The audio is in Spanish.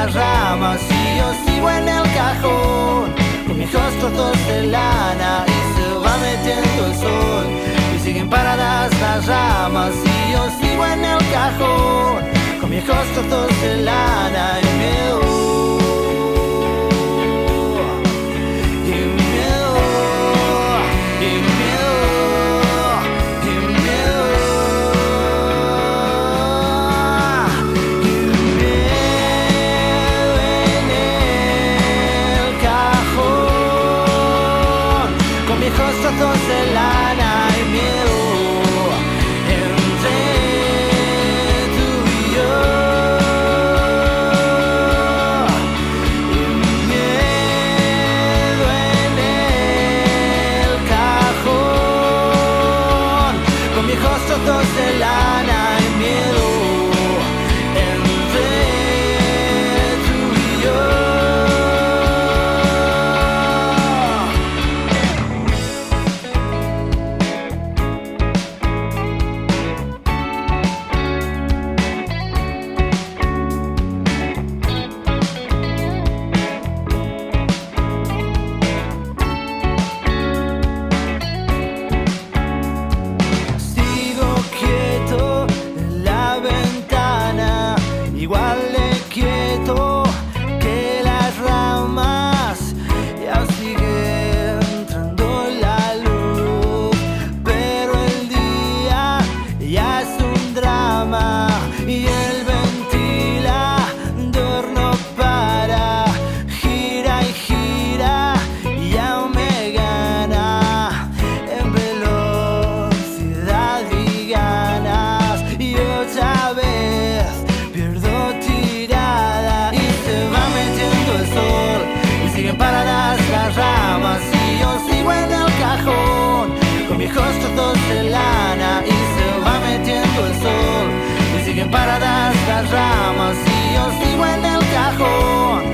las ramas y yo sigo en el cajón con viejos trozos de lana y se va metiendo el sol y siguen paradas las ramas y yo sigo en el cajón con viejos trozos de lana y miedo. Trozos de lana y miedo entre tú y yo, y miedo en el cajón con viejos trozos de lana y miedo entre tú y yo. Igual de quieto que las ramas, ya sigue entrando la luz, pero el día ya es un drama y el ventilador no para, gira y gira y aún me gana en velocidad y ganas y otra vez pierdo tirada y se va metiendo el sol y siguen paradas las ramas y yo sigo en el cajón con viejos trozos de lana y se va metiendo el sol y siguen paradas las ramas y yo sigo en el cajón